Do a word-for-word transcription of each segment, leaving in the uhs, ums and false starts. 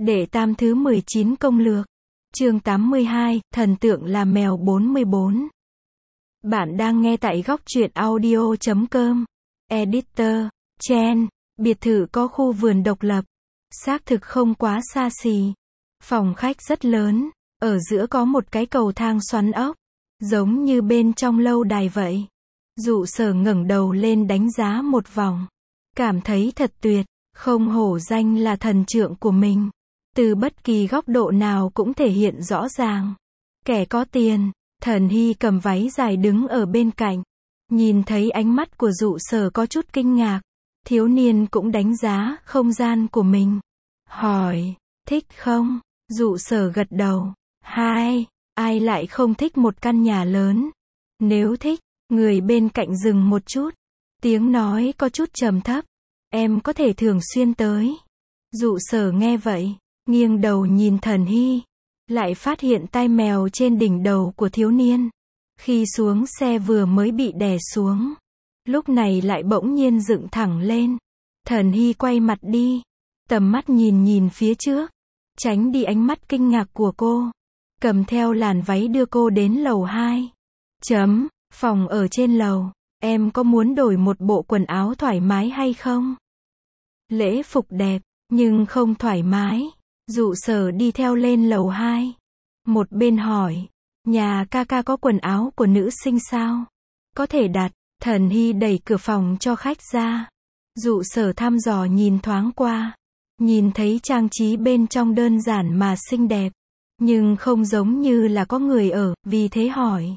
Đệ tam thứ mười chín công lược. Chương tám mươi hai, thần tượng là mèo bốn mươi bốn. Bạn đang nghe tại góc truyện audio chấm com. Editor, Chen. Biệt thự có khu vườn độc lập. Xác thực không quá xa xỉ. Phòng khách rất lớn. Ở giữa có một cái cầu thang xoắn ốc. Giống như bên trong lâu đài vậy. Dụ Sở ngẩng đầu lên đánh giá một vòng. Cảm thấy thật tuyệt. Không hổ danh là thần trượng của mình. Từ bất kỳ góc độ nào cũng thể hiện rõ ràng. Kẻ có tiền. Thần Hy cầm váy dài đứng ở bên cạnh. Nhìn thấy ánh mắt của Dụ Sở có chút kinh ngạc. Thiếu niên cũng đánh giá không gian của mình. Hỏi, thích không? Dụ Sở gật đầu. Hai, ai lại không thích một căn nhà lớn? Nếu thích, người bên cạnh dừng một chút. Tiếng nói có chút trầm thấp. Em có thể thường xuyên tới. Dụ Sở nghe vậy, nghiêng đầu nhìn Thần Hy. Lại phát hiện tai mèo trên đỉnh đầu của thiếu niên. Khi xuống xe vừa mới bị đè xuống. Lúc này lại bỗng nhiên dựng thẳng lên. Thần Hy quay mặt đi. Tầm mắt nhìn nhìn phía trước. Tránh đi ánh mắt kinh ngạc của cô. Cầm theo làn váy đưa cô đến lầu hai. Chấm, phòng ở trên lầu. Em có muốn đổi một bộ quần áo thoải mái hay không? Lễ phục đẹp, nhưng không thoải mái. Dụ Sở đi theo lên lầu hai. Một bên hỏi, nhà ca ca có quần áo của nữ sinh sao? Có thể đặt. Thần Hy đẩy cửa phòng cho khách ra. Dụ Sở thăm dò nhìn thoáng qua. Nhìn thấy trang trí bên trong đơn giản mà xinh đẹp. Nhưng không giống như là có người ở, vì thế hỏi.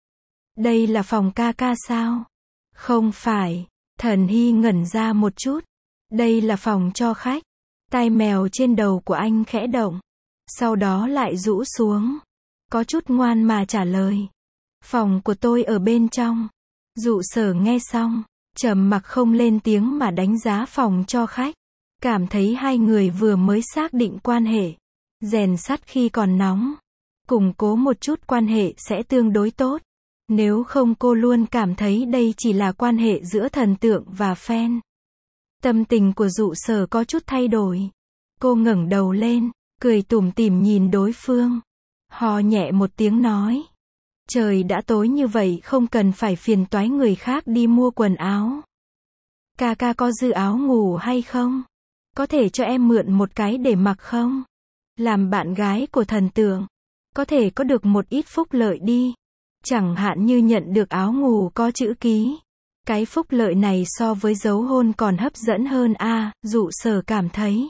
Đây là phòng ca ca sao? Không phải. Thần Hy ngẩn ra một chút. Đây là phòng cho khách. Tai mèo trên đầu của anh khẽ động. Sau đó lại rũ xuống. Có chút ngoan mà trả lời. Phòng của tôi ở bên trong. Dụ Sở nghe xong, trầm mặc không lên tiếng mà đánh giá phòng cho khách. Cảm thấy hai người vừa mới xác định quan hệ. Rèn sắt khi còn nóng. Củng cố một chút quan hệ sẽ tương đối tốt. Nếu không cô luôn cảm thấy đây chỉ là quan hệ giữa thần tượng và fan. Tâm tình của Dụ Sở có chút thay đổi. Cô ngẩng đầu lên, cười tủm tỉm nhìn đối phương. Hò nhẹ một tiếng nói. Trời đã tối như vậy không cần phải phiền toái người khác đi mua quần áo. Ca ca có dư áo ngủ hay không? Có thể cho em mượn một cái để mặc không? Làm bạn gái của thần tượng. Có thể có được một ít phúc lợi đi. Chẳng hạn như nhận được áo ngủ có chữ ký. Cái phúc lợi này so với dấu hôn còn hấp dẫn hơn a, à, Dụ Sở cảm thấy.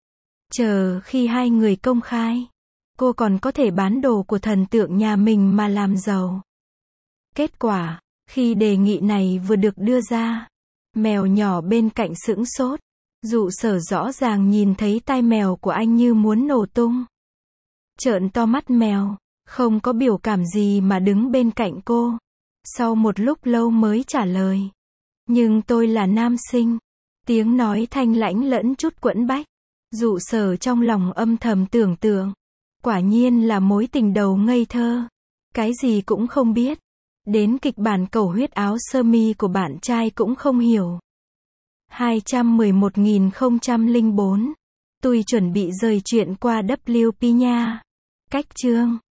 Chờ khi hai người công khai, cô còn có thể bán đồ của thần tượng nhà mình mà làm giàu. Kết quả, khi đề nghị này vừa được đưa ra, mèo nhỏ bên cạnh sững sốt. Dụ Sở rõ ràng nhìn thấy tai mèo của anh như muốn nổ tung. Trợn to mắt mèo, không có biểu cảm gì mà đứng bên cạnh cô. Sau một lúc lâu mới trả lời. Nhưng tôi là nam sinh. Tiếng nói thanh lãnh lẫn chút quẫn bách. Dụ Sở trong lòng âm thầm tưởng tượng. Quả nhiên là mối tình đầu ngây thơ. Cái gì cũng không biết. Đến kịch bản cầu huyết áo sơ mi của bạn trai cũng không hiểu. hai trăm mười một nghìn không trăm lẻ bốn. Tôi chuẩn bị rời chuyện qua vê kép pê nha. Cách chương.